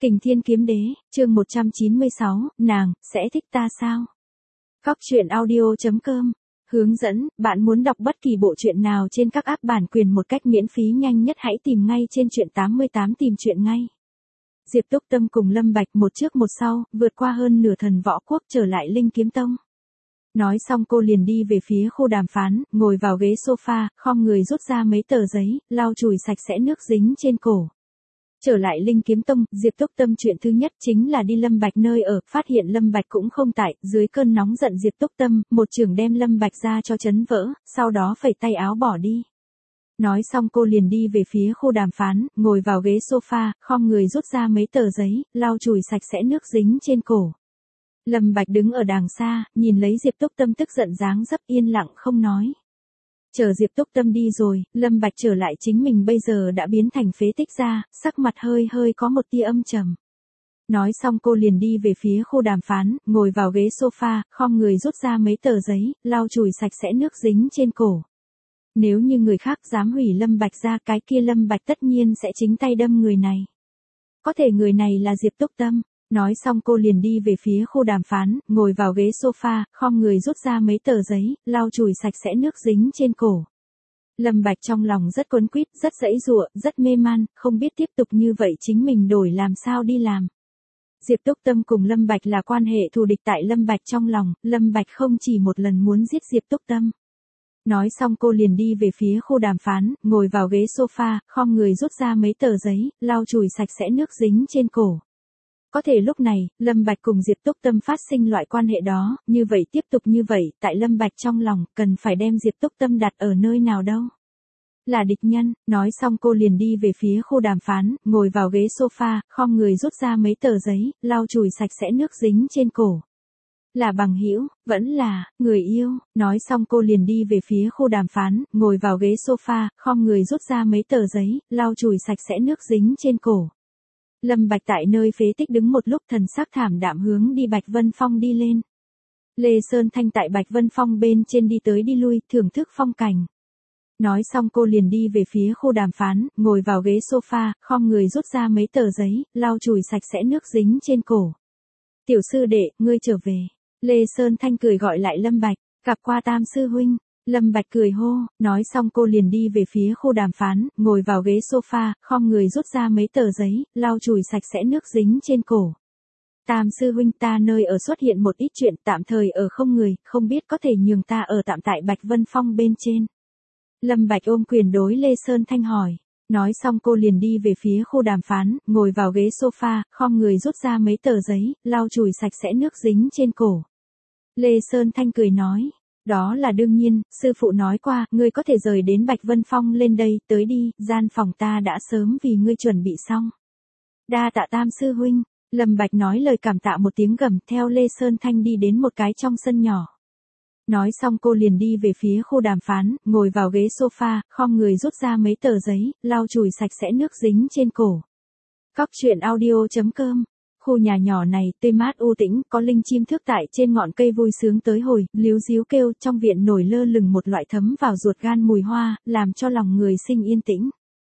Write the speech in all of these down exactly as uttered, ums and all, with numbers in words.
Kình Thiên Kiếm Đế, chương một trăm chín mươi sáu, nàng, sẽ thích ta sao? Cóc truyện audio chấm com. Hướng dẫn, bạn muốn đọc bất kỳ bộ truyện nào trên các app bản quyền một cách miễn phí nhanh nhất hãy tìm ngay trên truyện tám mươi tám tìm truyện ngay. Diệp Túc Tâm cùng Lâm Bạch một trước một sau, vượt qua hơn nửa thần võ quốc trở lại Linh Kiếm Tông. Nói xong cô liền đi về phía khu đàm phán, ngồi vào ghế sofa, khom người rút ra mấy tờ giấy, lau chùi sạch sẽ nước dính trên cổ. Trở lại Linh Kiếm Tông, Diệp Túc Tâm chuyện thứ nhất chính là đi Lâm Bạch nơi ở, phát hiện Lâm Bạch cũng không tại, dưới cơn nóng giận Diệp Túc Tâm, một chưởng đem Lâm Bạch ra cho chấn vỡ, sau đó phẩy tay áo bỏ đi. Nói xong cô liền đi về phía khu đàm phán, ngồi vào ghế sofa, khom người rút ra mấy tờ giấy, lau chùi sạch sẽ nước dính trên cổ. Lâm Bạch đứng ở đàng xa, nhìn lấy Diệp Túc Tâm tức giận dáng dấp yên lặng không nói. Chờ Diệp Túc Tâm đi rồi, Lâm Bạch trở lại chính mình bây giờ đã biến thành phế tích ra, sắc mặt hơi hơi có một tia âm trầm. Nói xong cô liền đi về phía khu đàm phán, ngồi vào ghế sofa, khom người rút ra mấy tờ giấy, lau chùi sạch sẽ nước dính trên cổ. Nếu như người khác dám hủy Lâm Bạch ra cái kia Lâm Bạch tất nhiên sẽ chính tay đâm người này. Có thể người này là Diệp Túc Tâm. Nói xong cô liền đi về phía khu đàm phán, ngồi vào ghế sofa, khom người rút ra mấy tờ giấy, lau chùi sạch sẽ nước dính trên cổ. Lâm Bạch trong lòng rất quấn quýt, rất giãy giụa, rất mê man, không biết tiếp tục như vậy chính mình đổi làm sao đi làm. Diệp Túc Tâm cùng Lâm Bạch là quan hệ thù địch tại Lâm Bạch trong lòng, Lâm Bạch không chỉ một lần muốn giết Diệp Túc Tâm. Nói xong cô liền đi về phía khu đàm phán, ngồi vào ghế sofa, khom người rút ra mấy tờ giấy, lau chùi sạch sẽ nước dính trên cổ. Có thể lúc này, Lâm Bạch cùng Diệp Túc Tâm phát sinh loại quan hệ đó, như vậy tiếp tục như vậy, tại Lâm Bạch trong lòng, cần phải đem Diệp Túc Tâm đặt ở nơi nào đâu. Là địch nhân, nói xong cô liền đi về phía khu đàm phán, ngồi vào ghế sofa, khom người rút ra mấy tờ giấy, lau chùi sạch sẽ nước dính trên cổ. Là bằng hữu, vẫn là, người yêu, nói xong cô liền đi về phía khu đàm phán, ngồi vào ghế sofa, khom người rút ra mấy tờ giấy, lau chùi sạch sẽ nước dính trên cổ. Lâm Bạch tại nơi phế tích đứng một lúc thần sắc thảm đạm hướng đi Bạch Vân Phong đi lên. Lê Sơn Thanh tại Bạch Vân Phong bên trên đi tới đi lui, thưởng thức phong cảnh. Nói xong cô liền đi về phía khu đàm phán, ngồi vào ghế sofa, khom người rút ra mấy tờ giấy, lau chùi sạch sẽ nước dính trên cổ. Tiểu sư đệ, ngươi trở về. Lê Sơn Thanh cười gọi lại Lâm Bạch, gặp qua Tam sư huynh. Lâm Bạch cười hô, nói xong cô liền đi về phía khu đàm phán, ngồi vào ghế sofa, khom người rút ra mấy tờ giấy, lau chùi sạch sẽ nước dính trên cổ. Tam sư huynh, ta nơi ở xuất hiện một ít chuyện, tạm thời ở không người, không biết có thể nhường ta ở tạm tại Bạch Vân Phong bên trên. Lâm Bạch ôm quyền đối Lê Sơn Thanh hỏi. Nói xong cô liền đi về phía khu đàm phán, ngồi vào ghế sofa, khom người rút ra mấy tờ giấy, lau chùi sạch sẽ nước dính trên cổ. Lê Sơn Thanh cười nói. Đó là đương nhiên, sư phụ nói qua, ngươi có thể rời đến Bạch Vân Phong lên đây, tới đi, gian phòng ta đã sớm vì ngươi chuẩn bị xong. Đa tạ Tam sư huynh, Lâm Bạch nói lời cảm tạ một tiếng gầm, theo Lê Sơn Thanh đi đến một cái trong sân nhỏ. Nói xong cô liền đi về phía khu đàm phán, ngồi vào ghế sofa, khom người rút ra mấy tờ giấy, lau chùi sạch sẽ nước dính trên cổ. Cóc truyện audio chấm com. Khu nhà nhỏ này, tươi mát u tĩnh, có linh chim thước tại trên ngọn cây vui sướng tới hồi, líu díu kêu, trong viện nổi lơ lửng một loại thấm vào ruột gan mùi hoa, làm cho lòng người sinh yên tĩnh.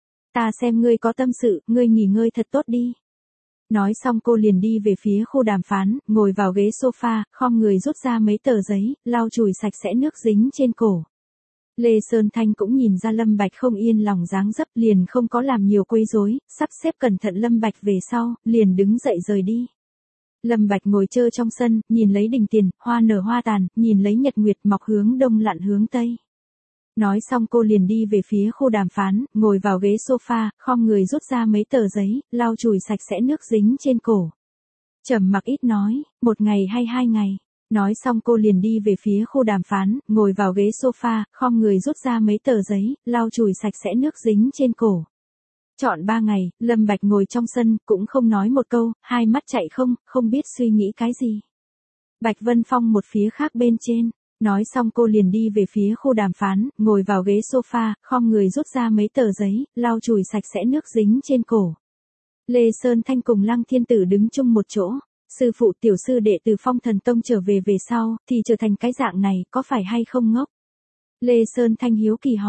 Ta xem ngươi có tâm sự, ngươi nghỉ ngơi thật tốt đi. Nói xong cô liền đi về phía khu đàm phán, ngồi vào ghế sofa, khom người rút ra mấy tờ giấy, lau chùi sạch sẽ nước dính trên cổ. Lê Sơn Thanh cũng nhìn ra Lâm Bạch không yên lòng dáng dấp, liền không có làm nhiều quấy rối, sắp xếp cẩn thận Lâm Bạch về sau, liền đứng dậy rời đi. Lâm Bạch ngồi chơi trong sân, nhìn lấy đình tiền, hoa nở hoa tàn, nhìn lấy nhật nguyệt mọc hướng đông lặn hướng tây. Nói xong cô liền đi về phía khu đàm phán, ngồi vào ghế sofa, khom người rút ra mấy tờ giấy, lau chùi sạch sẽ nước dính trên cổ. Trầm mặc ít nói, một ngày hay hai ngày. Nói xong cô liền đi về phía khu đàm phán, ngồi vào ghế sofa, khom người rút ra mấy tờ giấy, lau chùi sạch sẽ nước dính trên cổ. Chọn ba ngày, Lâm Bạch ngồi trong sân, cũng không nói một câu, hai mắt chạy không, không biết suy nghĩ cái gì. Bạch Vân Phong một phía khác bên trên. Nói xong cô liền đi về phía khu đàm phán, ngồi vào ghế sofa, khom người rút ra mấy tờ giấy, lau chùi sạch sẽ nước dính trên cổ. Lê Sơn Thanh cùng Lăng Thiên Tử đứng chung một chỗ. Sư phụ tiểu sư đệ từ Phong Thần Tông trở về về sau, thì trở thành cái dạng này, có phải hay không ngốc? Lê Sơn Thanh hiếu kỳ hỏi.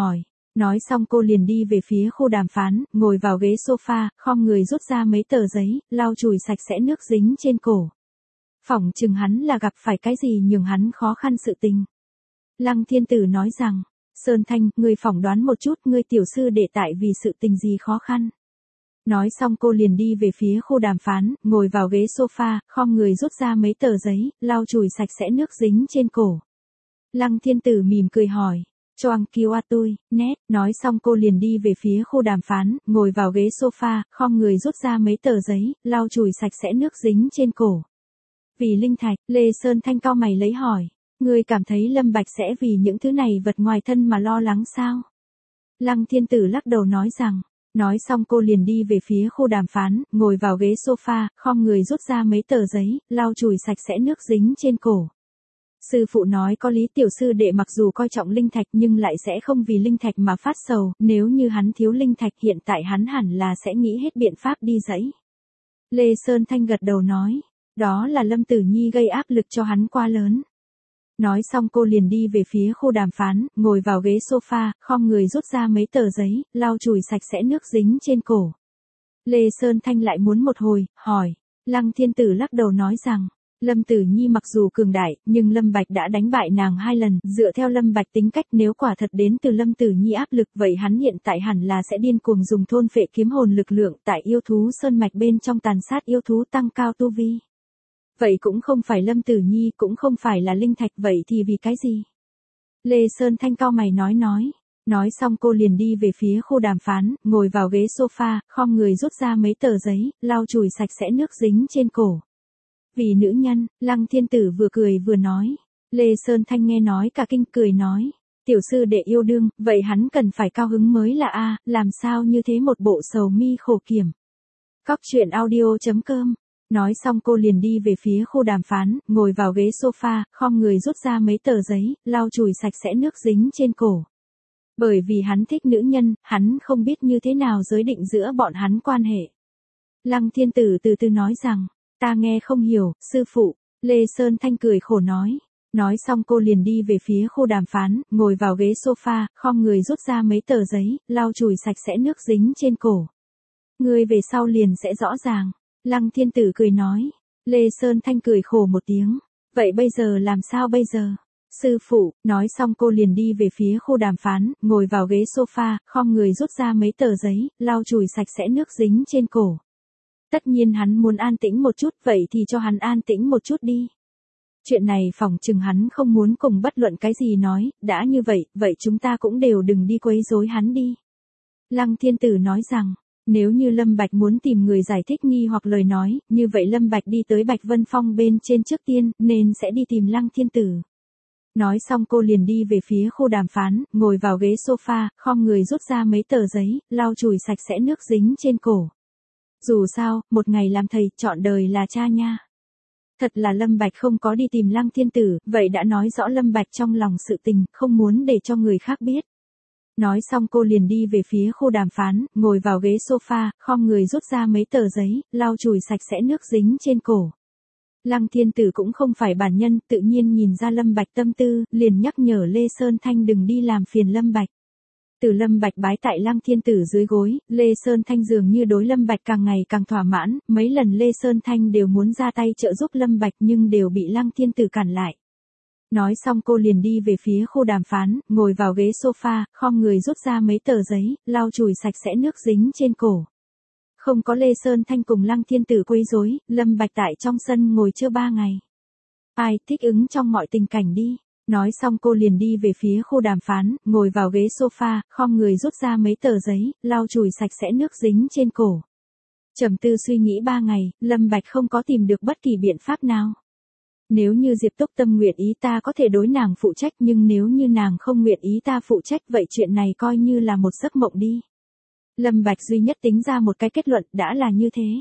Nói xong cô liền đi về phía khu đàm phán, ngồi vào ghế sofa, khom người rút ra mấy tờ giấy, lau chùi sạch sẽ nước dính trên cổ. Phỏng chừng hắn là gặp phải cái gì nhường hắn khó khăn sự tình. Lăng Thiên Tử nói rằng, Sơn Thanh, ngươi phỏng đoán một chút, ngươi tiểu sư đệ tại vì sự tình gì khó khăn. Nói xong cô liền đi về phía khu đàm phán, ngồi vào ghế sofa, khom người rút ra mấy tờ giấy, lau chùi sạch sẽ nước dính trên cổ. Lăng Thiên Tử mỉm cười hỏi, Choang cứu a tôi, nét, nói xong cô liền đi về phía khu đàm phán, ngồi vào ghế sofa, khom người rút ra mấy tờ giấy, lau chùi sạch sẽ nước dính trên cổ. Vì linh thạch, Lê Sơn Thanh cau mày lấy hỏi, ngươi cảm thấy Lâm Bạch sẽ vì những thứ này vật ngoài thân mà lo lắng sao? Lăng Thiên Tử lắc đầu nói rằng, nói xong cô liền đi về phía khu đàm phán, ngồi vào ghế sofa, khom người rút ra mấy tờ giấy, lau chùi sạch sẽ nước dính trên cổ. Sư phụ nói có lý, tiểu sư đệ mặc dù coi trọng linh thạch nhưng lại sẽ không vì linh thạch mà phát sầu, nếu như hắn thiếu linh thạch hiện tại hắn hẳn là sẽ nghĩ hết biện pháp đi dẫy. Lê Sơn Thanh gật đầu nói, đó là Lâm Tử Nhi gây áp lực cho hắn quá lớn. Nói xong cô liền đi về phía khu đàm phán, ngồi vào ghế sofa, khom người rút ra mấy tờ giấy, lau chùi sạch sẽ nước dính trên cổ. Lê Sơn Thanh lại muốn một hồi, hỏi, Lăng Thiên Tử lắc đầu nói rằng, Lâm Tử Nhi mặc dù cường đại, nhưng Lâm Bạch đã đánh bại nàng hai lần, dựa theo Lâm Bạch tính cách nếu quả thật đến từ Lâm Tử Nhi áp lực vậy hắn hiện tại hẳn là sẽ điên cuồng dùng thôn phệ kiếm hồn lực lượng tại yêu thú sơn mạch bên trong tàn sát yêu thú tăng cao tu vi. Vậy cũng không phải Lâm Tử Nhi, cũng không phải là linh thạch, vậy thì vì cái gì? Lê Sơn Thanh cau mày nói nói. Nói xong cô liền đi về phía khu đàm phán, ngồi vào ghế sofa, khom người rút ra mấy tờ giấy, lau chùi sạch sẽ nước dính trên cổ. Vì nữ nhân, Lăng Thiên Tử vừa cười vừa nói. Lê Sơn Thanh nghe nói cả kinh cười nói. Tiểu sư đệ yêu đương, vậy hắn cần phải cao hứng mới là a, làm sao như thế một bộ sầu mi khổ kiểm. Cóc truyện audio chấm com. Nói xong cô liền đi về phía khu đàm phán, ngồi vào ghế sofa, khom người rút ra mấy tờ giấy, lau chùi sạch sẽ nước dính trên cổ. Bởi vì hắn thích nữ nhân, hắn không biết như thế nào giới định giữa bọn hắn quan hệ. Lăng Thiên Tử từ từ nói rằng, ta nghe không hiểu, sư phụ. Lê Sơn Thanh cười khổ nói. Nói xong cô liền đi về phía khu đàm phán, ngồi vào ghế sofa, khom người rút ra mấy tờ giấy, lau chùi sạch sẽ nước dính trên cổ. Ngươi về sau liền sẽ rõ ràng. Lăng Thiên Tử cười nói. Lê Sơn Thanh cười khổ một tiếng. Vậy bây giờ làm sao bây giờ? Sư phụ, nói xong cô liền đi về phía khu đàm phán, ngồi vào ghế sofa, khom người rút ra mấy tờ giấy, lau chùi sạch sẽ nước dính trên cổ. Tất nhiên hắn muốn an tĩnh một chút, vậy thì cho hắn an tĩnh một chút đi. Chuyện này phỏng chừng hắn không muốn cùng bất luận cái gì nói, đã như vậy, vậy chúng ta cũng đều đừng đi quấy rối hắn đi. Lăng Thiên Tử nói rằng, nếu như Lâm Bạch muốn tìm người giải thích nghi hoặc lời nói, như vậy Lâm Bạch đi tới Bạch Vân Phong bên trên trước tiên, nên sẽ đi tìm Lăng Thiên Tử. Nói xong cô liền đi về phía khu đàm phán, ngồi vào ghế sofa, khom người rút ra mấy tờ giấy, lau chùi sạch sẽ nước dính trên cổ. Dù sao, một ngày làm thầy, chọn đời là cha nha. Thật là Lâm Bạch không có đi tìm Lăng Thiên Tử, vậy đã nói rõ Lâm Bạch trong lòng sự tình, không muốn để cho người khác biết. Nói xong cô liền đi về phía khu đàm phán, ngồi vào ghế sofa, khom người rút ra mấy tờ giấy, lau chùi sạch sẽ nước dính trên cổ. Lăng Thiên Tử cũng không phải bản nhân, tự nhiên nhìn ra Lâm Bạch tâm tư, liền nhắc nhở Lê Sơn Thanh đừng đi làm phiền Lâm Bạch. Từ Lâm Bạch bái tại Lăng Thiên Tử dưới gối, Lê Sơn Thanh dường như đối Lâm Bạch càng ngày càng thỏa mãn, mấy lần Lê Sơn Thanh đều muốn ra tay trợ giúp Lâm Bạch nhưng đều bị Lăng Thiên Tử cản lại. Nói xong cô liền đi về phía khu đàm phán, ngồi vào ghế sofa, khom người rút ra mấy tờ giấy, lau chùi sạch sẽ nước dính trên cổ. Không có Lê Sơn Thanh cùng Lăng Thiên Tử quấy rối, Lâm Bạch tại trong sân ngồi chưa ba ngày. Ai thích ứng trong mọi tình cảnh đi. Nói xong cô liền đi về phía khu đàm phán, ngồi vào ghế sofa, khom người rút ra mấy tờ giấy, lau chùi sạch sẽ nước dính trên cổ. Trầm tư suy nghĩ ba ngày, Lâm Bạch không có tìm được bất kỳ biện pháp nào. Nếu như Diệp Túc Tâm nguyện ý ta có thể đối nàng phụ trách, nhưng nếu như nàng không nguyện ý ta phụ trách vậy chuyện này coi như là một giấc mộng đi. Lâm Bạch duy nhất tính ra một cái kết luận, đã là như thế.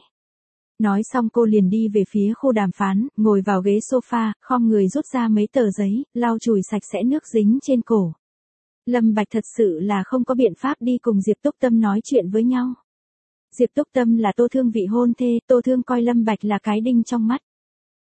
Nói xong cô liền đi về phía khu đàm phán, ngồi vào ghế sofa, khom người rút ra mấy tờ giấy, lau chùi sạch sẽ nước dính trên cổ. Lâm Bạch thật sự là không có biện pháp đi cùng Diệp Túc Tâm nói chuyện với nhau. Diệp Túc Tâm là Tô Thương vị hôn thê, Tô Thương coi Lâm Bạch là cái đinh trong mắt.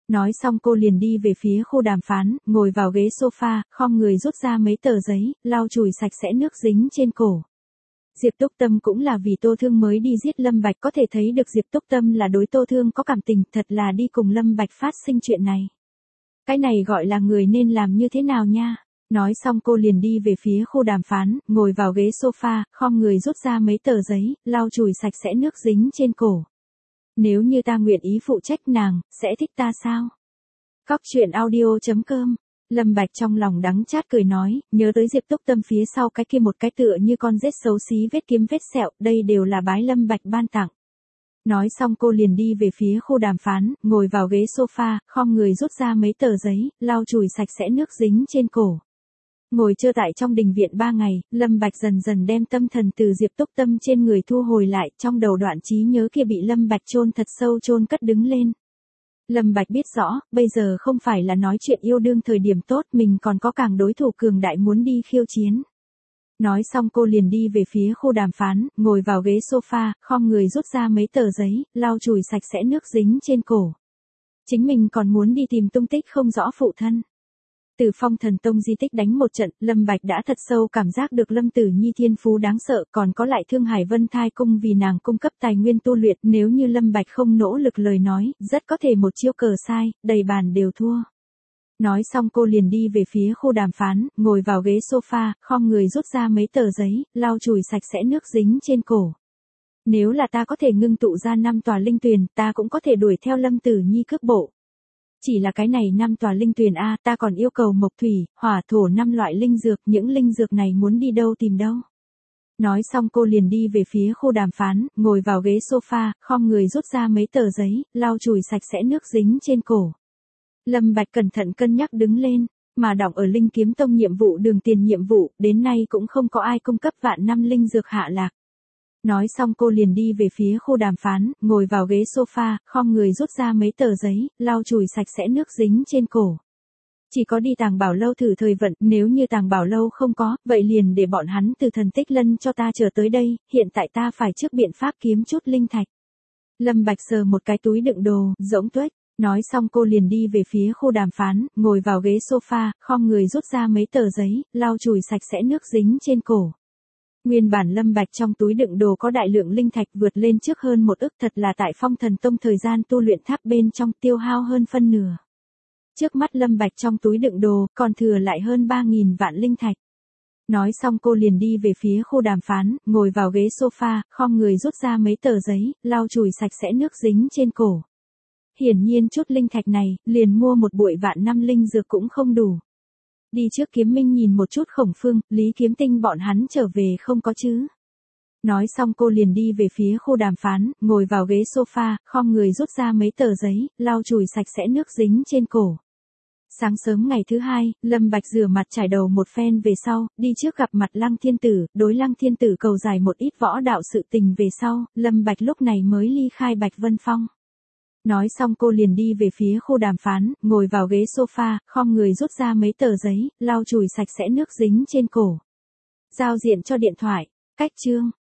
Nói xong cô liền đi về phía khu đàm phán, ngồi vào ghế sofa, khom người rút ra mấy tờ giấy, lau chùi sạch sẽ nước dính trên cổ. Diệp Túc Tâm cũng là vì Tô Thương mới đi giết Lâm Bạch, có thể thấy được Diệp Túc Tâm là đối Tô Thương có cảm tình, thật là đi cùng Lâm Bạch phát sinh chuyện này. Cái này gọi là người nên làm như thế nào nha? Nói xong cô liền đi về phía khu đàm phán, ngồi vào ghế sofa, khom người rút ra mấy tờ giấy, lau chùi sạch sẽ nước dính trên cổ. Nếu như ta nguyện ý phụ trách nàng, sẽ thích ta sao? Cóc truyện audio chấm com. Lâm Bạch trong lòng đắng chát cười nói, nhớ tới Diệp Túc Tâm phía sau cái kia một cái tựa như con rết xấu xí vết kiếm vết sẹo, đây đều là bái Lâm Bạch ban tặng. Nói xong cô liền đi về phía khu đàm phán, ngồi vào ghế sofa, khom người rút ra mấy tờ giấy, lau chùi sạch sẽ nước dính trên cổ. Ngồi chơi tại trong đình viện ba ngày, Lâm Bạch dần dần đem tâm thần từ Diệp Túc Tâm trên người thu hồi lại, trong đầu đoạn trí nhớ kia bị Lâm Bạch chôn thật sâu chôn cất đứng lên. Lâm Bạch biết rõ, bây giờ không phải là nói chuyện yêu đương thời điểm tốt, mình còn có càng đối thủ cường đại muốn đi khiêu chiến. Nói xong cô liền đi về phía khu đàm phán, ngồi vào ghế sofa, khom người rút ra mấy tờ giấy, lau chùi sạch sẽ nước dính trên cổ. Chính mình còn muốn đi tìm tung tích không rõ phụ thân. Từ Phong Thần Tông di tích đánh một trận, Lâm Bạch đã thật sâu cảm giác được Lâm Tử Nhi thiên phú đáng sợ, còn có lại Thương Hải Vân Thai Cung vì nàng cung cấp tài nguyên tu luyện, nếu như Lâm Bạch không nỗ lực lời nói, rất có thể một chiêu cờ sai, đầy bàn đều thua. Nói xong cô liền đi về phía khu đàm phán, ngồi vào ghế sofa, khom người rút ra mấy tờ giấy, lau chùi sạch sẽ nước dính trên cổ. Nếu là ta có thể ngưng tụ ra năm tòa linh tuyền, ta cũng có thể đuổi theo Lâm Tử Nhi cước bộ. Chỉ là cái này năm tòa linh tuyền a, ta còn yêu cầu mộc thủy, hỏa thổ năm loại linh dược, những linh dược này muốn đi đâu tìm đâu. Nói xong cô liền đi về phía khu đàm phán, ngồi vào ghế sofa, khom người rút ra mấy tờ giấy, lau chùi sạch sẽ nước dính trên cổ. Lâm Bạch cẩn thận cân nhắc đứng lên, mà đọc ở Linh Kiếm Tông nhiệm vụ đường tiền nhiệm vụ, đến nay cũng không có ai cung cấp vạn năm linh dược hạ lạc. Nói xong cô liền đi về phía khu đàm phán, ngồi vào ghế sofa, khom người rút ra mấy tờ giấy, lau chùi sạch sẽ nước dính trên cổ. Chỉ có đi Tàng Bảo Lâu thử thời vận, nếu như Tàng Bảo Lâu không có, vậy liền để bọn hắn từ thần tích lân cho ta chờ tới đây, hiện tại ta phải trước biện pháp kiếm chút linh thạch. Lâm Bạch sờ một cái túi đựng đồ, rỗng tuếch. Nói xong cô liền đi về phía khu đàm phán, ngồi vào ghế sofa, khom người rút ra mấy tờ giấy, lau chùi sạch sẽ nước dính trên cổ. Nguyên bản Lâm Bạch trong túi đựng đồ có đại lượng linh thạch vượt lên trước hơn một ức, thật là tại Phong Thần Tông thời gian tu luyện tháp bên trong tiêu hao hơn phân nửa. Trước mắt Lâm Bạch trong túi đựng đồ, còn thừa lại hơn ba nghìn vạn linh thạch. Nói xong cô liền đi về phía khu đàm phán, ngồi vào ghế sofa, khom người rút ra mấy tờ giấy, lau chùi sạch sẽ nước dính trên cổ. Hiển nhiên chút linh thạch này, liền mua một bụi vạn năm linh dược cũng không đủ. Đi trước Kiếm Minh nhìn một chút Khổng Phương, Lý Kiếm Tinh bọn hắn trở về không có chứ. Nói xong cô liền đi về phía khu đàm phán, ngồi vào ghế sofa, khom người rút ra mấy tờ giấy, lau chùi sạch sẽ nước dính trên cổ. Sáng sớm ngày thứ hai, Lâm Bạch rửa mặt trải đầu một phen về sau, đi trước gặp mặt Lăng Thiên Tử, đối Lăng Thiên Tử cầu giải một ít võ đạo sự tình về sau, Lâm Bạch lúc này mới ly khai Bạch Vân Phong. Nói xong cô liền đi về phía khu đàm phán, ngồi vào ghế sofa, khom người rút ra mấy tờ giấy, lau chùi sạch sẽ nước dính trên cổ. Giao diện cho điện thoại, cách chương.